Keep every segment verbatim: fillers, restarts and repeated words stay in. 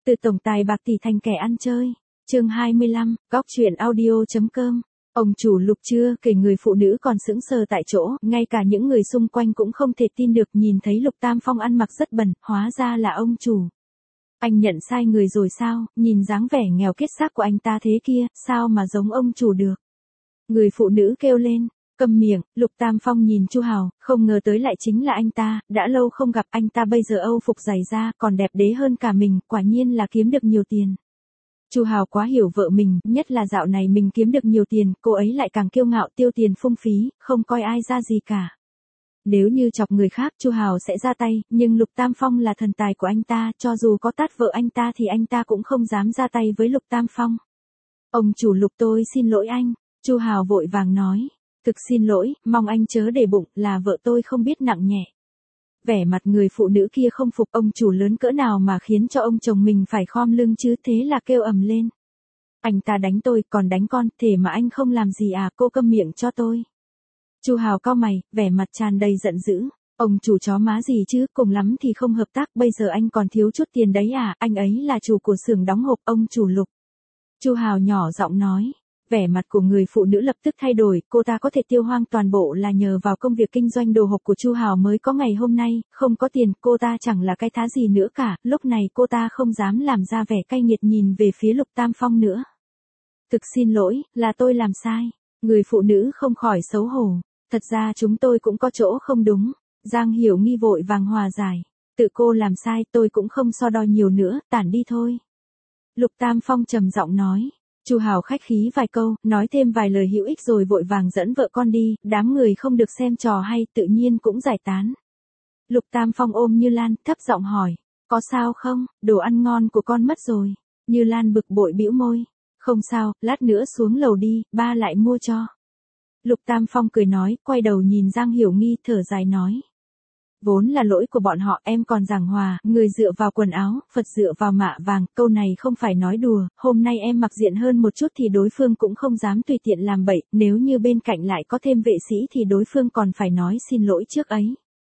Từ tổng tài bạc tỷ thành kẻ ăn chơi. Chương hai mươi lăm, góc chuyện audio.com. Ông chủ Lục chưa kể người phụ nữ còn sững sờ tại chỗ, ngay cả những người xung quanh cũng không thể tin được nhìn thấy Lục Tam Phong ăn mặc rất bẩn, hóa ra là ông chủ. Anh nhận sai người rồi sao, nhìn dáng vẻ nghèo kiết xác của anh ta thế kia, sao mà giống ông chủ được. Người phụ nữ kêu lên. Câm miệng, Lục Tam Phong nhìn Chu Hào, không ngờ tới lại chính là anh ta, đã lâu không gặp anh ta bây giờ âu phục dày da, còn đẹp đẽ hơn cả mình, quả nhiên là kiếm được nhiều tiền. Chu Hào quá hiểu vợ mình, nhất là dạo này mình kiếm được nhiều tiền, cô ấy lại càng kiêu ngạo tiêu tiền phung phí, không coi ai ra gì cả. Nếu như chọc người khác Chu Hào sẽ ra tay, nhưng Lục Tam Phong là thần tài của anh ta, cho dù có tát vợ anh ta thì anh ta cũng không dám ra tay với Lục Tam Phong. Ông chủ Lục tôi xin lỗi anh, Chu Hào vội vàng nói. Thực xin lỗi, mong anh chớ để bụng, là vợ tôi không biết nặng nhẹ. Vẻ mặt người phụ nữ kia không phục ông chủ lớn cỡ nào mà khiến cho ông chồng mình phải khom lưng chứ, thế là kêu ầm lên. Anh ta đánh tôi, còn đánh con, thể mà anh không làm gì à, cô câm miệng cho tôi. Chu Hào cau mày, vẻ mặt tràn đầy giận dữ. Ông chủ chó má gì chứ, cùng lắm thì không hợp tác, bây giờ anh còn thiếu chút tiền đấy à, anh ấy là chủ của xưởng đóng hộp, ông chủ Lục. Chu Hào nhỏ giọng nói. Vẻ mặt của người phụ nữ lập tức thay đổi, cô ta có thể tiêu hoang toàn bộ là nhờ vào công việc kinh doanh đồ hộp của Chu Hào mới có ngày hôm nay, không có tiền, cô ta chẳng là cái thá gì nữa cả, lúc này cô ta không dám làm ra vẻ cay nghiệt nhìn về phía Lục Tam Phong nữa. Thực xin lỗi, là tôi làm sai. Người phụ nữ không khỏi xấu hổ. Thật ra chúng tôi cũng có chỗ không đúng. Giang Hiểu Nghi vội vàng hòa giải. Tự cô làm sai, tôi cũng không so đo nhiều nữa, tản đi thôi. Lục Tam Phong trầm giọng nói. Chu Hào khách khí vài câu, nói thêm vài lời hữu ích rồi vội vàng dẫn vợ con đi, đám người không được xem trò hay tự nhiên cũng giải tán. Lục Tam Phong ôm Như Lan, thấp giọng hỏi, có sao không, đồ ăn ngon của con mất rồi. Như Lan bực bội bĩu môi, không sao, lát nữa xuống lầu đi, ba lại mua cho. Lục Tam Phong cười nói, quay đầu nhìn Giang Hiểu Nghi thở dài nói. Vốn là lỗi của bọn họ, em còn giảng hòa, người dựa vào quần áo, Phật dựa vào mạ vàng, câu này không phải nói đùa, hôm nay em mặc diện hơn một chút thì đối phương cũng không dám tùy tiện làm bậy, nếu như bên cạnh lại có thêm vệ sĩ thì đối phương còn phải nói xin lỗi trước ấy.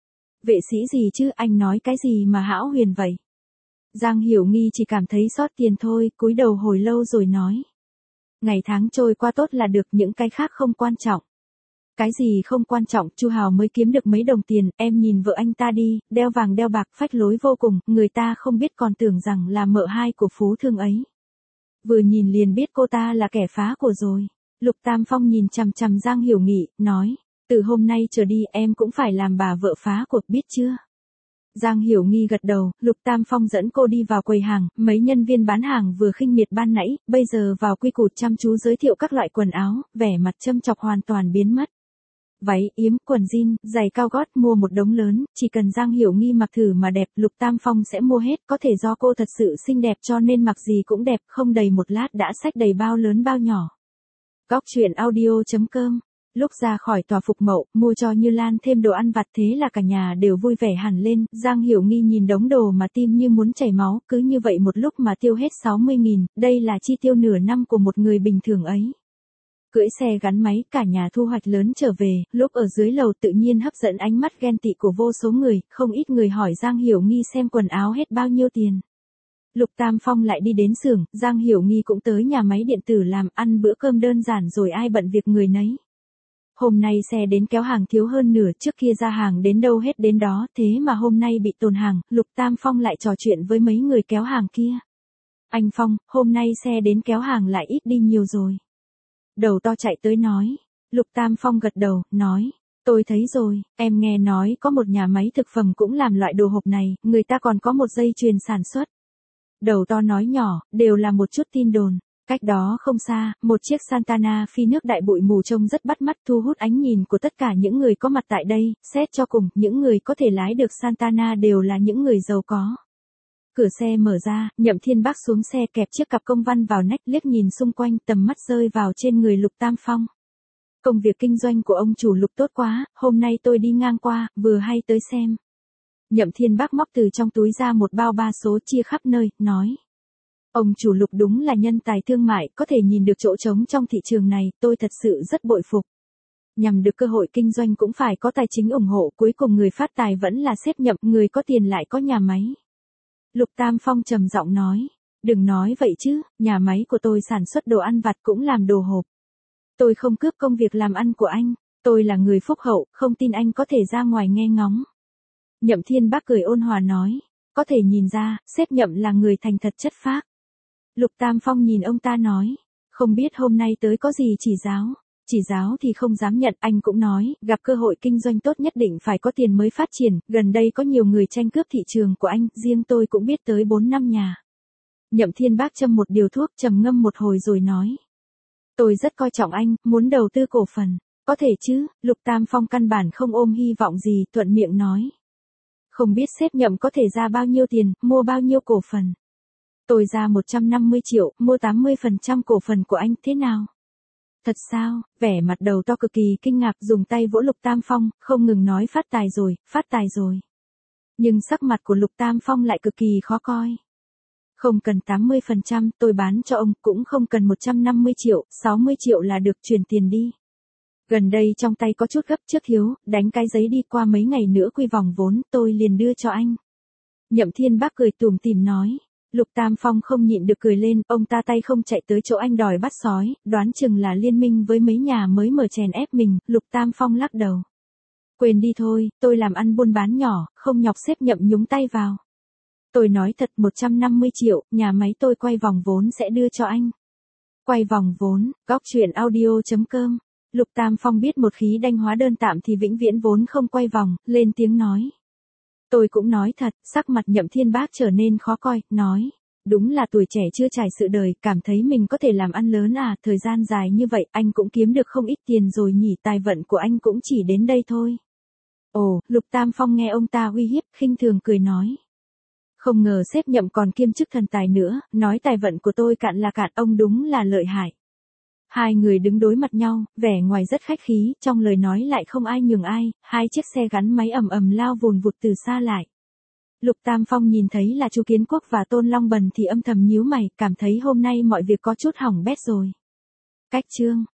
Vệ sĩ gì chứ, anh nói cái gì mà hão huyền vậy? Giang Hiểu Nghi chỉ cảm thấy sót tiền thôi, cúi đầu hồi lâu rồi nói. Ngày tháng trôi qua tốt là được, những cái khác không quan trọng. Cái gì không quan trọng, Chu Hào mới kiếm được mấy đồng tiền, em nhìn vợ anh ta đi, đeo vàng đeo bạc, phách lối vô cùng, người ta không biết còn tưởng rằng là mợ hai của phú thương ấy. Vừa nhìn liền biết cô ta là kẻ phá của rồi. Lục Tam Phong nhìn chằm chằm Giang Hiểu Nghị, nói, từ hôm nay trở đi em cũng phải làm bà vợ phá của, biết chưa? Giang Hiểu Nghi gật đầu, Lục Tam Phong dẫn cô đi vào quầy hàng, mấy nhân viên bán hàng vừa khinh miệt ban nãy, bây giờ vào quy củ chăm chú giới thiệu các loại quần áo, vẻ mặt châm chọc hoàn toàn biến mất. Váy, yếm, quần jean, giày cao gót mua một đống lớn, chỉ cần Giang Hiểu Nghi mặc thử mà đẹp, Lục Tam Phong sẽ mua hết, có thể do cô thật sự xinh đẹp cho nên mặc gì cũng đẹp, không đầy một lát đã xách đầy bao lớn bao nhỏ. Góc chuyện audio.com. Lúc ra khỏi tòa phục mậu, mua cho Như Lan thêm đồ ăn vặt, thế là cả nhà đều vui vẻ hẳn lên, Giang Hiểu Nghi nhìn đống đồ mà tim như muốn chảy máu, cứ như vậy một lúc mà tiêu hết sáu mươi nghìn, đây là chi tiêu nửa năm của một người bình thường ấy. Cưỡi xe gắn máy, cả nhà thu hoạch lớn trở về, lúc ở dưới lầu tự nhiên hấp dẫn ánh mắt ghen tị của vô số người, không ít người hỏi Giang Hiểu Nghi xem quần áo hết bao nhiêu tiền. Lục Tam Phong lại đi đến xưởng, Giang Hiểu Nghi cũng tới nhà máy điện tử làm, ăn bữa cơm đơn giản rồi ai bận việc người nấy. Hôm nay xe đến kéo hàng thiếu hơn nửa, trước kia ra hàng đến đâu hết đến đó, thế mà hôm nay bị tồn hàng, Lục Tam Phong lại trò chuyện với mấy người kéo hàng kia. Anh Phong, hôm nay xe đến kéo hàng lại ít đi nhiều rồi. Đầu to chạy tới nói. Lục Tam Phong gật đầu, nói. Tôi thấy rồi, em nghe nói có một nhà máy thực phẩm cũng làm loại đồ hộp này, người ta còn có một dây chuyền sản xuất. Đầu to nói nhỏ, đều là một chút tin đồn. Cách đó không xa, một chiếc Santana phi nước đại bụi mù trông rất bắt mắt, thu hút ánh nhìn của tất cả những người có mặt tại đây, xét cho cùng, những người có thể lái được Santana đều là những người giàu có. Cửa xe mở ra, Nhậm Thiên Bác xuống xe kẹp chiếc cặp công văn vào nách, liếc nhìn xung quanh, tầm mắt rơi vào trên người Lục Tam Phong. Công việc kinh doanh của ông chủ Lục tốt quá, hôm nay tôi đi ngang qua, vừa hay tới xem. Nhậm Thiên Bác móc từ trong túi ra một bao ba số chia khắp nơi, nói. Ông chủ Lục đúng là nhân tài thương mại, có thể nhìn được chỗ trống trong thị trường này, tôi thật sự rất bội phục. Nhằm được cơ hội kinh doanh cũng phải có tài chính ủng hộ, cuối cùng người phát tài vẫn là sếp Nhậm, người có tiền lại có nhà máy. Lục Tam Phong trầm giọng nói, Đừng nói vậy chứ, nhà máy của tôi sản xuất đồ ăn vặt cũng làm đồ hộp. Tôi không cướp công việc làm ăn của anh, tôi là người phúc hậu, không tin anh có thể ra ngoài nghe ngóng. Nhậm Thiên Bác cười ôn hòa nói, có thể nhìn ra, sếp Nhậm là người thành thật chất phác. Lục Tam Phong nhìn ông ta nói, không biết hôm nay tới có gì chỉ giáo. Chỉ giáo thì không dám nhận, anh cũng nói, gặp cơ hội kinh doanh tốt nhất định phải có tiền mới phát triển, gần đây có nhiều người tranh cướp thị trường của anh, riêng tôi cũng biết tới bốn năm nhà. Nhậm Thiên Bác châm một điều thuốc trầm ngâm một hồi rồi nói. Tôi rất coi trọng anh, muốn đầu tư cổ phần. Có thể chứ, Lục Tam Phong căn bản không ôm hy vọng gì, thuận miệng nói. Không biết sếp Nhậm có thể ra bao nhiêu tiền, mua bao nhiêu cổ phần. Tôi ra một trăm năm mươi triệu, mua tám mươi phần trăm cổ phần của anh, thế nào? Thật sao? Vẻ mặt đầu to cực kỳ kinh ngạc, dùng tay vỗ Lục Tam Phong, không ngừng nói phát tài rồi, phát tài rồi. Nhưng sắc mặt của Lục Tam Phong lại cực kỳ khó coi. Không cần tám mươi phần trăm, tôi bán cho ông, cũng không cần một trăm năm mươi triệu, sáu mươi triệu là được, chuyển tiền đi. Gần đây trong tay có chút gấp, trước hiếu, đánh cái giấy đi, qua mấy ngày nữa quy vòng vốn, tôi liền đưa cho anh. Nhậm Thiên Bác cười tủm tỉm nói. Lục Tam Phong không nhịn được cười lên, ông ta tay không chạy tới chỗ anh đòi bắt sói, đoán chừng là liên minh với mấy nhà mới mở chèn ép mình, Lục Tam Phong lắc đầu. Quên đi thôi, tôi làm ăn buôn bán nhỏ, không nhọc sếp Nhậm nhúng tay vào. Tôi nói thật, một trăm năm mươi triệu, nhà máy tôi quay vòng vốn sẽ đưa cho anh. Quay vòng vốn, góc truyện audio chấm com. Lục Tam Phong biết một khí đanh hóa đơn tạm thì vĩnh viễn vốn không quay vòng, lên tiếng nói. Tôi cũng nói thật, sắc mặt Nhậm Thiên Bác trở nên khó coi, nói. Đúng là tuổi trẻ chưa trải sự đời, cảm thấy mình có thể làm ăn lớn à, thời gian dài như vậy, anh cũng kiếm được không ít tiền rồi nhỉ, tài vận của anh cũng chỉ đến đây thôi. Ồ, Lục Tam Phong nghe ông ta uy hiếp, khinh thường cười nói. Không ngờ sếp Nhậm còn kiêm chức thần tài nữa, nói tài vận của tôi cạn là cạn, ông đúng là lợi hại. Hai người đứng đối mặt nhau, vẻ ngoài rất khách khí, trong lời nói lại không ai nhường ai, hai chiếc xe gắn máy ầm ầm lao vùn vụt từ xa lại. Lục Tam Phong nhìn thấy là Chu Kiến Quốc và Tôn Long Bần thì âm thầm nhíu mày, cảm thấy hôm nay mọi việc có chút hỏng bét rồi. Cách chương